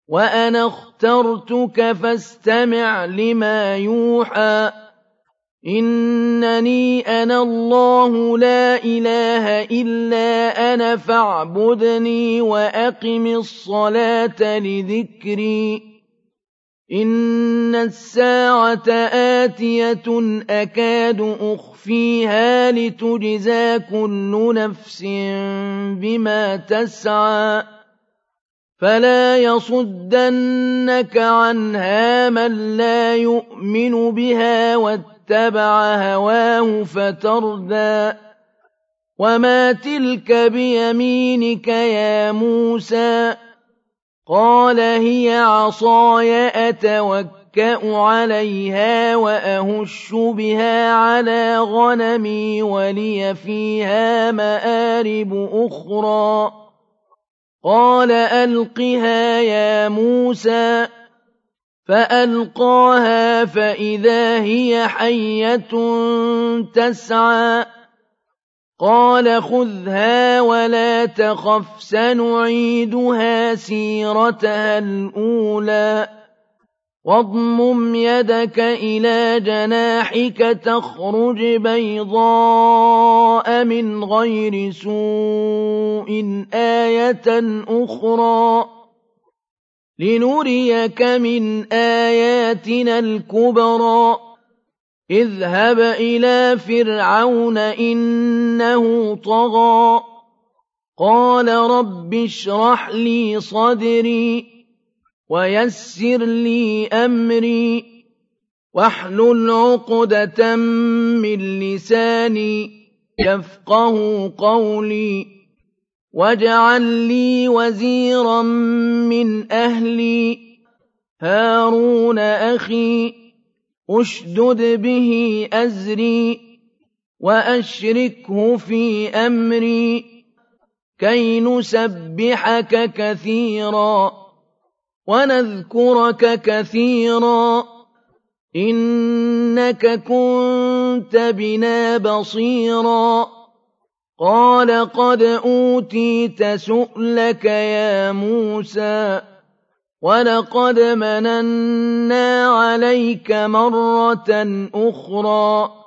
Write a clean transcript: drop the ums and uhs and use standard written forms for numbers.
وأنا اخترتك فاستمع لما يوحى إنني أنا الله لا إله إلا أنا فاعبدني وأقم الصلاة لذكري إن الساعة آتية أكاد أخفيها لتجزى كل نفس بما تسعى فلا يصدنك عنها من لا يؤمن بها واتبع هواه فتردى وما تلك بيمينك يا موسى قال هي عصاي أتوكأ عليها وأهش بها على غنمي ولي فيها مآرب أخرى قال ألقها يا موسى فألقاها فإذا هي حية تسعى قال خذها ولا تخف سنعيدها سيرتها الأولى واضمم يدك إلى جناحك تخرج بيضاء من غير سوء آية أخرى لنريك من آياتنا الكبرى اذهب إلى فرعون إنه طغى قال رب اشرح لي صدري ويسر لي أمري واحلل عقدة من لساني يفقه قولي واجعل لي وزيرا من أهلي هارون أخي أشدد به أزري وأشركه في أمري كي نسبحك كثيرا ونذكرك كثيرا إنك كنت بنا بصيرا قال قد أوتيت سؤلك يا موسى ولقد مننا عليك مرة أخرى